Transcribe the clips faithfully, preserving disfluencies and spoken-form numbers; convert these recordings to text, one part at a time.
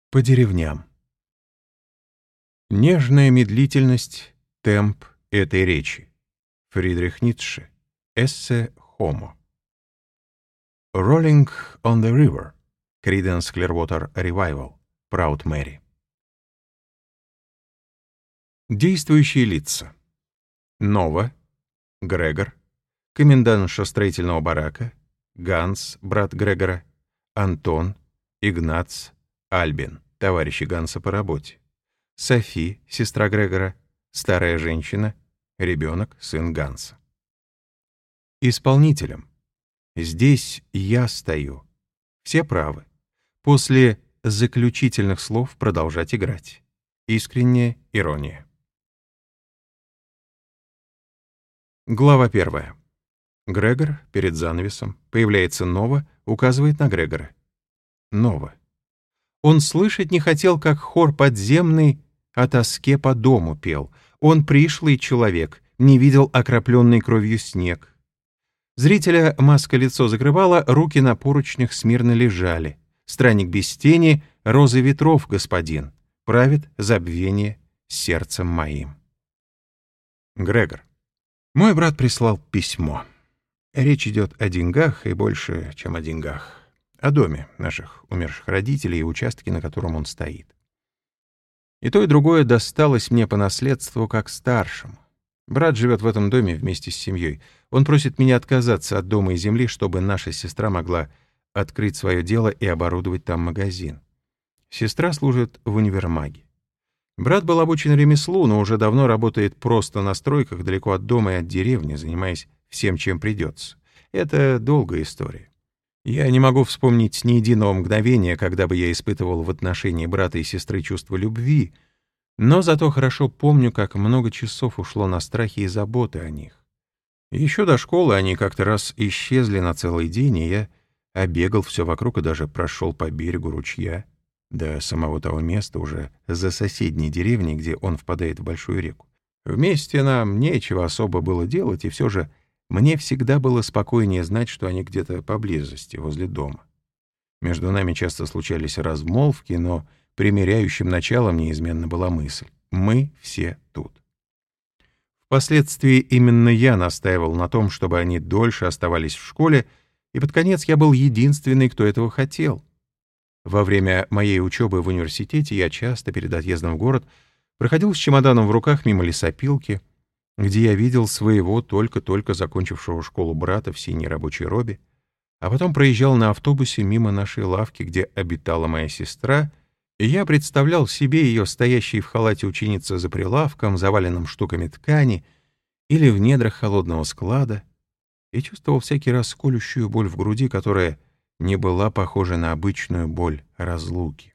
По деревням. Нежная медлительность, темп этой речи. Фридрих Ницше. Эссе «Homo». Rolling on the River. Creedence Clearwater Revival. Proud Mary. Действующие лица. Нова, Грегор, комендантша строительного барака, Ганс, брат Грегора, Антон, Игнац, Альбин, товарищи Ганса по работе, Софи, сестра Грегора, старая женщина, ребенок, сын Ганса. Исполнителем. Здесь я стою. Все правы. После заключительных слов продолжать играть. Искренняя ирония. Глава первая. Грегор перед занавесом. Появляется Нова, указывает на Грегора. Нова. Он слышать не хотел, как хор подземный о тоске по дому пел. Он пришлый человек, не видел окропленный кровью снег. Зрителя маска лицо закрывала, руки на поручнях смирно лежали. Странник без тени, розы ветров господин, правит забвение сердцем моим. Грегор. Мой брат прислал письмо. Речь идет о деньгах и больше, чем о деньгах. О доме наших умерших родителей и участке, на котором он стоит. И то, и другое досталось мне по наследству как старшему. Брат живет в этом доме вместе с семьей. Он просит меня отказаться от дома и земли, чтобы наша сестра могла открыть свое дело и оборудовать там магазин. Сестра служит в универмаге. Брат был обучен ремеслу, но уже давно работает просто на стройках далеко от дома и от деревни, занимаясь всем, чем придется. Это долгая история. Я не могу вспомнить ни единого мгновения, когда бы я испытывал в отношении брата и сестры чувство любви, но зато хорошо помню, как много часов ушло на страхи и заботы о них. Еще до школы они как-то раз исчезли на целый день, и я обегал все вокруг и даже прошел по берегу ручья до самого того места, уже за соседней деревней, где он впадает в большую реку. Вместе нам нечего особо было делать, и все же мне всегда было спокойнее знать, что они где-то поблизости, возле дома. Между нами часто случались размолвки, но примиряющим началом неизменно была мысль: мы все тут. Впоследствии именно я настаивал на том, чтобы они дольше оставались в школе, и под конец я был единственный, кто этого хотел. Во время моей учебы в университете я часто перед отъездом в город проходил с чемоданом в руках мимо лесопилки, где я видел своего только-только закончившего школу брата в синей рабочей робе, а потом проезжал на автобусе мимо нашей лавки, где обитала моя сестра, и я представлял себе ее стоящей в халате ученицы за прилавком, заваленным штуками ткани, или в недрах холодного склада, и чувствовал всякий раз колющую боль в груди, которая не была похожа на обычную боль разлуки.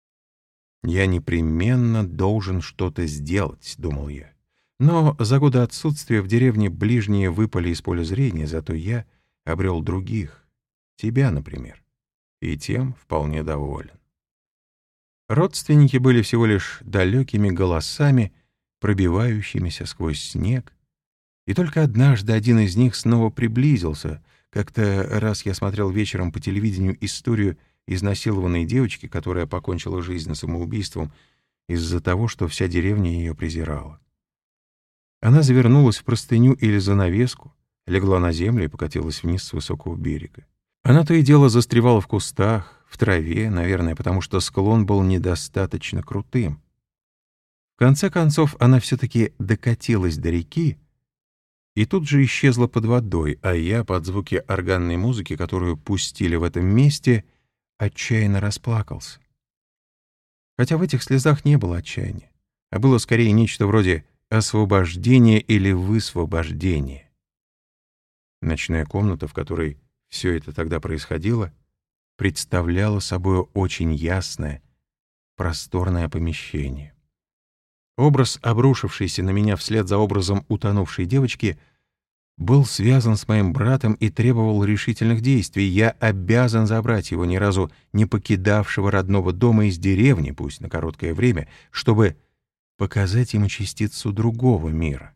«Я непременно должен что-то сделать», — думал я. Но за годы отсутствия в деревне ближние выпали из поля зрения, зато я обрел других, тебя, например, и тем вполне доволен. Родственники были всего лишь далекими голосами, пробивающимися сквозь снег, и только однажды один из них снова приблизился. Как-то раз я смотрел вечером по телевидению историю изнасилованной девочки, которая покончила жизнь самоубийством из-за того, что вся деревня ее презирала. Она завернулась в простыню или занавеску, легла на землю и покатилась вниз с высокого берега. Она то и дело застревала в кустах, в траве, наверное, потому что склон был недостаточно крутым. В конце концов, она все-таки докатилась до реки и тут же исчезла под водой, а я под звуки органной музыки, которую пустили в этом месте, отчаянно расплакался. Хотя в этих слезах не было отчаяния, а было скорее нечто вроде освобождение или высвобождение. Ночная комната, в которой все это тогда происходило, представляла собой очень ясное, просторное помещение. Образ, обрушившийся на меня вслед за образом утонувшей девочки, был связан с моим братом и требовал решительных действий. Я обязан забрать его, ни разу не покидавшего родного дома, из деревни, пусть на короткое время, чтобы показать ему частицу другого мира.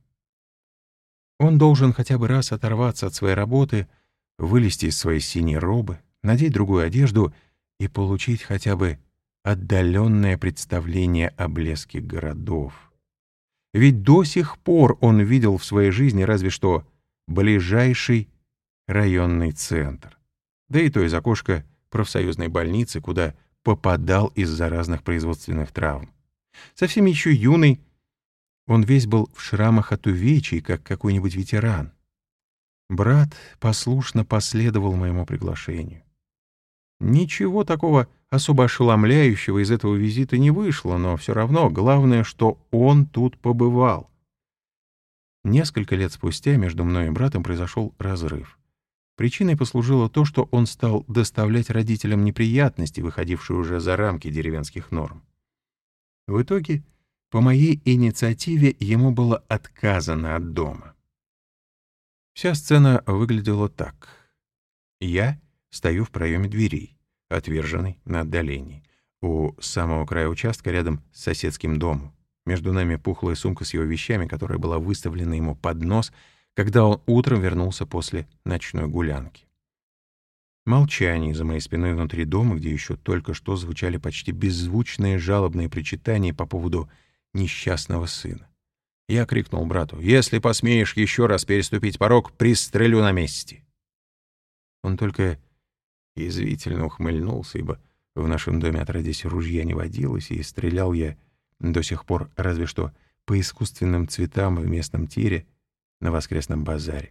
Он должен хотя бы раз оторваться от своей работы, вылезти из своей синей робы, надеть другую одежду и получить хотя бы отдаленное представление о блеске городов. Ведь до сих пор он видел в своей жизни разве что ближайший районный центр, да и то из окошка профсоюзной больницы, куда попадал из-за разных производственных травм. Совсем еще юный, он весь был в шрамах от увечий, как какой-нибудь ветеран. Брат послушно последовал моему приглашению. Ничего такого особо ошеломляющего из этого визита не вышло, но все равно главное, что он тут побывал. Несколько лет спустя между мной и братом произошел разрыв. Причиной послужило то, что он стал доставлять родителям неприятности, выходившие уже за рамки деревенских норм. В итоге, по моей инициативе, ему было отказано от дома. Вся сцена выглядела так. Я стою в проеме дверей, отверженный на отдалении, у самого края участка рядом с соседским домом. Между нами пухлая сумка с его вещами, которая была выставлена ему под нос, когда он утром вернулся после ночной гулянки. Молчание за моей спиной внутри дома, где еще только что звучали почти беззвучные жалобные причитания по поводу несчастного сына. Я крикнул брату: «Если посмеешь еще раз переступить порог, пристрелю на месте!» Он только язвительно ухмыльнулся, ибо в нашем доме отродясь ружья не водилось, и стрелял я до сих пор разве что по искусственным цветам в местном тире на воскресном базаре.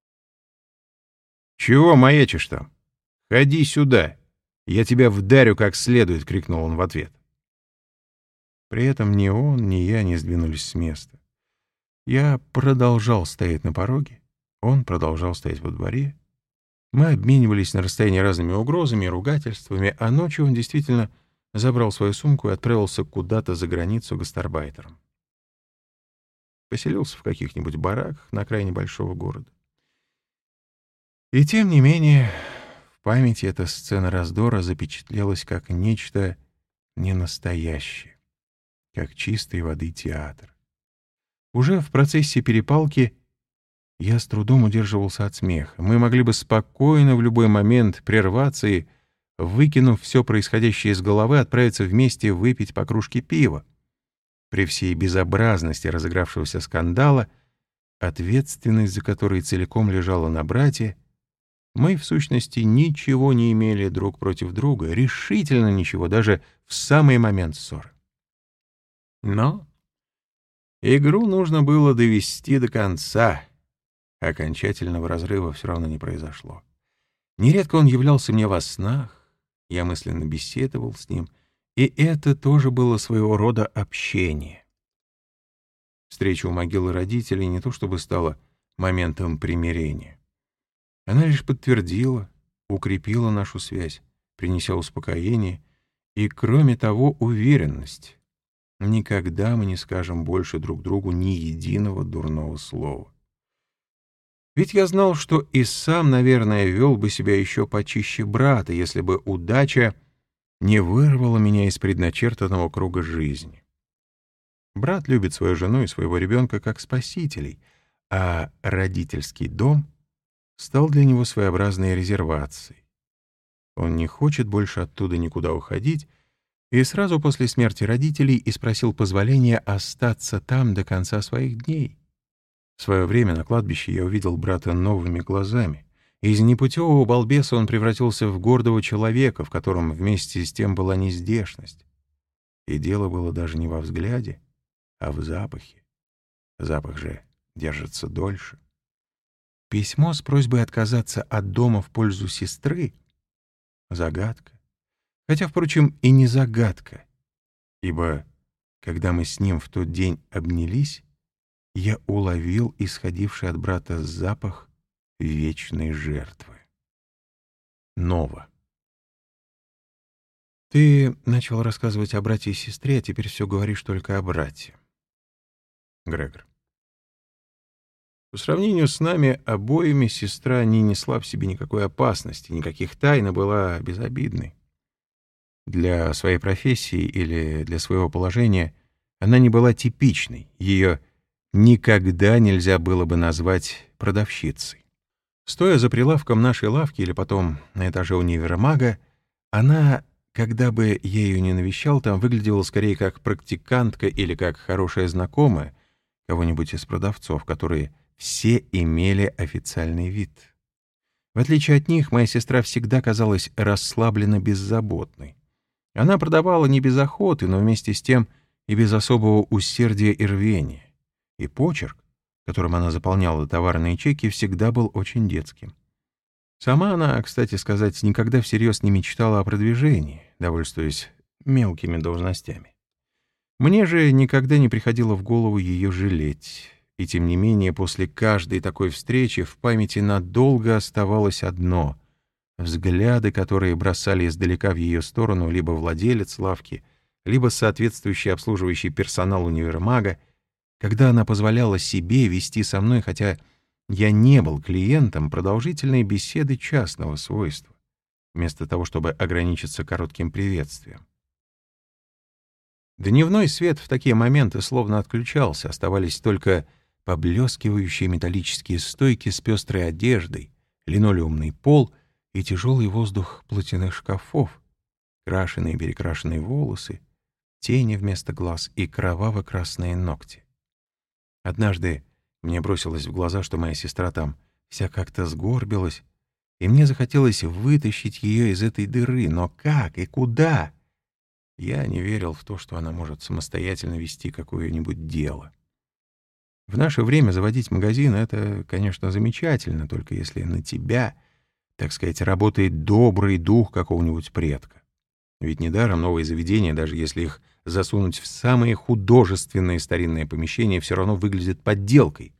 «Чего маячишь там? Ходи сюда! Я тебя вдарю как следует!» — крикнул он в ответ. При этом ни он, ни я не сдвинулись с места. Я продолжал стоять на пороге, он продолжал стоять во дворе. Мы обменивались на расстоянии разными угрозами и ругательствами, а ночью он действительно забрал свою сумку и отправился куда-то за границу гастарбайтером. Поселился в каких-нибудь бараках на окраине большого города. И тем не менее, в памяти эта сцена раздора запечатлелась как нечто ненастоящее, как чистой воды театр. Уже в процессе перепалки я с трудом удерживался от смеха. Мы могли бы спокойно в любой момент прерваться и, выкинув все происходящее из головы, отправиться вместе выпить по кружке пива. При всей безобразности разыгравшегося скандала, ответственность за который целиком лежала на брате, мы, в сущности, ничего не имели друг против друга, решительно ничего, даже в самый момент ссоры. Но игру нужно было довести до конца. Окончательного разрыва все равно не произошло. Нередко он являлся мне во снах, я мысленно беседовал с ним, и это тоже было своего рода общение. Встреча у могилы родителей не то чтобы стала моментом примирения. Она лишь подтвердила, укрепила нашу связь, принеся успокоение и, кроме того, уверенность. Никогда мы не скажем больше друг другу ни единого дурного слова. Ведь я знал, что и сам, наверное, вел бы себя еще почище брата, если бы удача не вырвала меня из предначертанного круга жизни. Брат любит свою жену и своего ребенка как спасителей, а родительский дом стал для него своеобразной резервацией. Он не хочет больше оттуда никуда уходить, и сразу после смерти родителей и спросил позволения остаться там до конца своих дней. В свое время на кладбище я увидел брата новыми глазами. Из непутевого балбеса он превратился в гордого человека, в котором вместе с тем была нездешность. И дело было даже не во взгляде, а в запахе. Запах же держится дольше. Письмо с просьбой отказаться от дома в пользу сестры — загадка. Хотя, впрочем, и не загадка, ибо, когда мы с ним в тот день обнялись, я уловил исходивший от брата запах вечной жертвы. Нова. Ты начал рассказывать о брате и сестре, а теперь все говоришь только о брате. Грегор. По сравнению с нами обоими сестра не несла в себе никакой опасности, никаких тайн, и была безобидной. Для своей профессии или для своего положения она не была типичной, ее никогда нельзя было бы назвать продавщицей. Стоя за прилавком нашей лавки или потом на этаже универмага, она когда бы я ее не навещал, там выглядела скорее как практикантка или как хорошая знакомая кого-нибудь из продавцов, которые все имели официальный вид. В отличие от них, моя сестра всегда казалась расслабленно беззаботной. Она продавала не без охоты, но вместе с тем и без особого усердия и рвения. И почерк, которым она заполняла товарные чеки, всегда был очень детским. Сама она, кстати сказать, никогда всерьез не мечтала о продвижении, довольствуясь мелкими должностями. Мне же никогда не приходило в голову ее жалеть. И тем не менее, после каждой такой встречи в памяти надолго оставалось одно — взгляды, которые бросали издалека в ее сторону либо владелец лавки, либо соответствующий обслуживающий персонал универмага, когда она позволяла себе вести со мной, хотя я не был клиентом, продолжительные беседы частного свойства, вместо того, чтобы ограничиться коротким приветствием. Дневной свет в такие моменты словно отключался, оставались только поблескивающие металлические стойки с пестрой одеждой, линолеумный пол и тяжелый воздух платяных шкафов, крашеные и перекрашенные волосы, тени вместо глаз и кроваво-красные ногти. Однажды мне бросилось в глаза, что моя сестра там вся как-то сгорбилась, и мне захотелось вытащить ее из этой дыры, но как и куда? Я не верил в то, что она может самостоятельно вести какое-нибудь дело. В наше время заводить магазин — это, конечно, замечательно, только если на тебя, так сказать, работает добрый дух какого-нибудь предка. Ведь недаром новые заведения, даже если их засунуть в самые художественные старинные помещения, все равно выглядят подделкой.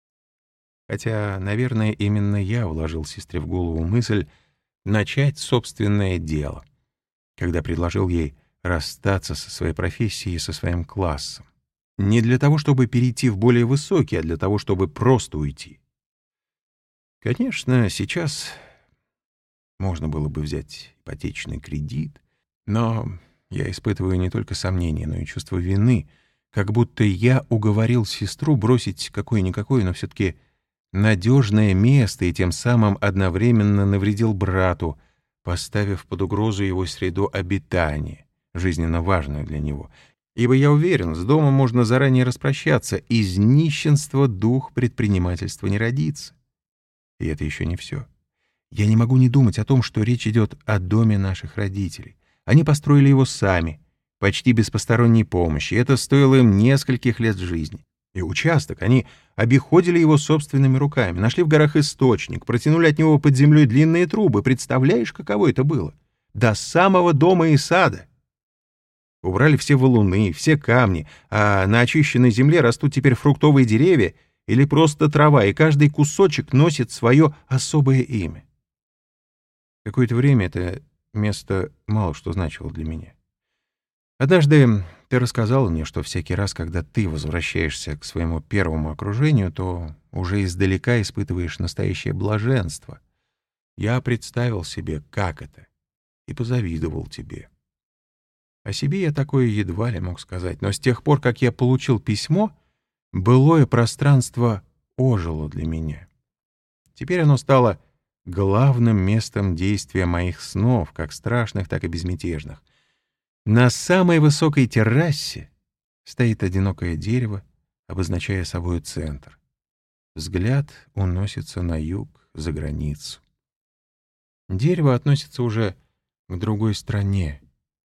Хотя, наверное, именно я вложил сестре в голову мысль начать собственное дело, когда предложил ей расстаться со своей профессией и со своим классом. Не для того, чтобы перейти в более высокий, а для того, чтобы просто уйти. Конечно, сейчас можно было бы взять ипотечный кредит, но я испытываю не только сомнения, но и чувство вины, как будто я уговорил сестру бросить какое-никакое, но все-таки надежное место и тем самым одновременно навредил брату, поставив под угрозу его среду обитания, жизненно важную для него. Ибо я уверен, с домом можно заранее распрощаться, из нищенства дух предпринимательства не родится. И это еще не все. Я не могу не думать о том, что речь идет о доме наших родителей. Они построили его сами, почти без посторонней помощи. Это стоило им нескольких лет жизни. И участок они обиходили его собственными руками, нашли в горах источник, протянули от него под землей длинные трубы. Представляешь, каково это было? До самого дома и сада. Убрали все валуны, все камни, а на очищенной земле растут теперь фруктовые деревья или просто трава, и каждый кусочек носит свое особое имя. Какое-то время это место мало что значило для меня. Однажды ты рассказала мне, что всякий раз, когда ты возвращаешься к своему первому окружению, то уже издалека испытываешь настоящее блаженство. Я представил себе, как это, и позавидовал тебе. О себе я такое едва ли мог сказать, но с тех пор, как я получил письмо, былое пространство ожило для меня. Теперь оно стало главным местом действия моих снов, как страшных, так и безмятежных. На самой высокой террасе стоит одинокое дерево, обозначая собой центр. Взгляд уносится на юг, за границу. Дерево относится уже к другой стране.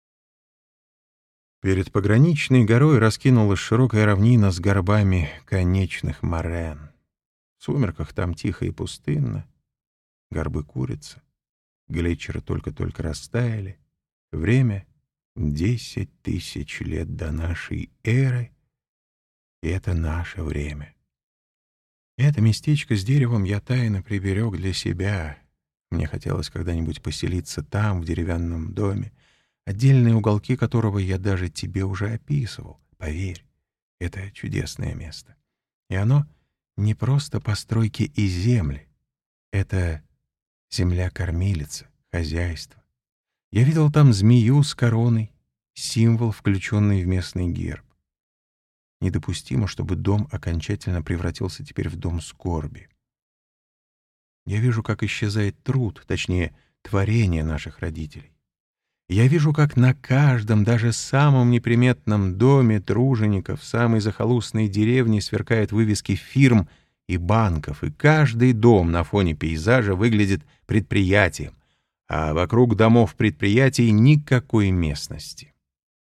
Перед пограничной горой раскинулась широкая равнина с горбами конечных морен. В сумерках там тихо и пустынно. Горбы курятся. Глетчеры только-только растаяли. Время — десять тысяч лет до нашей эры. И это наше время. Это местечко с деревом я тайно приберег для себя. Мне хотелось когда-нибудь поселиться там, в деревянном доме, отдельные уголки которого я даже тебе уже описывал. Поверь, это чудесное место. И оно не просто постройки и земли. Это земля-кормилица, хозяйство. Я видел там змею с короной, символ, включенный в местный герб. Недопустимо, чтобы дом окончательно превратился теперь в дом скорби. Я вижу, как исчезает труд, точнее, творение наших родителей. Я вижу, как на каждом, даже самом неприметном доме тружеников в самой захолустной деревне сверкают вывески фирм и банков, и каждый дом на фоне пейзажа выглядит предприятием, а вокруг домов предприятий никакой местности.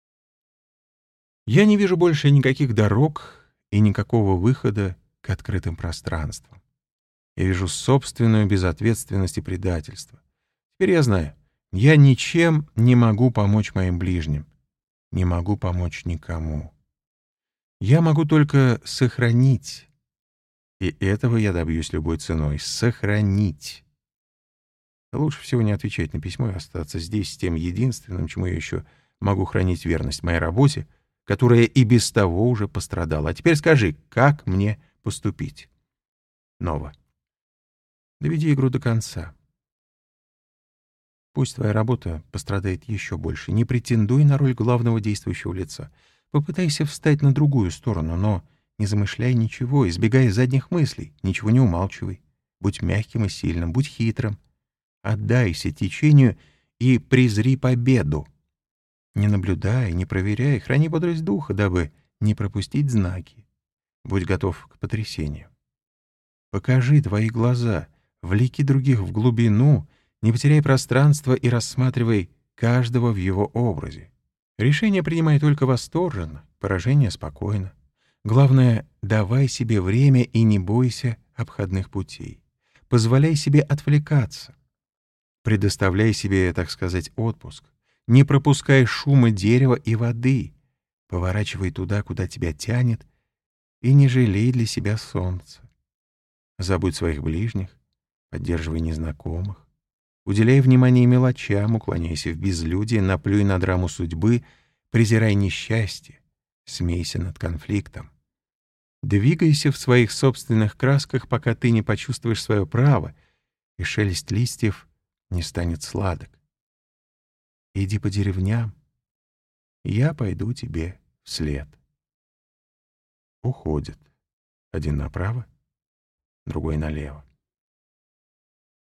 Я не вижу больше никаких дорог и никакого выхода к открытым пространствам. Я вижу собственную безответственность и предательство. Теперь я знаю, я ничем не могу помочь моим ближним, не могу помочь никому. Я могу только сохранить, и этого я добьюсь любой ценой — сохранить. Лучше всего не отвечать на письмо и остаться здесь с тем единственным, чему я еще могу хранить верность — моей работе, которая и без того уже пострадала. А теперь скажи, как мне поступить? Нова. Доведи игру до конца. Пусть твоя работа пострадает еще больше. Не претендуй на роль главного действующего лица. Попытайся встать на другую сторону, но не замышляй ничего, избегай задних мыслей, ничего не умалчивай. Будь мягким и сильным, будь хитрым. Отдайся течению и презри победу. Не наблюдай, не проверяй, храни бодрость духа, дабы не пропустить знаки. Будь готов к потрясению. Покажи твои глаза, влеки других в глубину, не потеряй пространство и рассматривай каждого в его образе. Решение принимай только восторженно, поражение спокойно. Главное, давай себе время и не бойся обходных путей. Позволяй себе отвлекаться. Предоставляй себе, так сказать, отпуск. Не пропускай шума дерева и воды. Поворачивай туда, куда тебя тянет, и не жалей для себя солнца. Забудь своих ближних, поддерживай незнакомых. Уделяй внимание мелочам, уклоняйся в безлюдие, наплюй на драму судьбы, презирай несчастье, смейся над конфликтом. Двигайся в своих собственных красках, пока ты не почувствуешь свое право, и шелест листьев не станет сладок. Иди по деревням, я пойду тебе вслед. Уходит. Один направо, другой налево.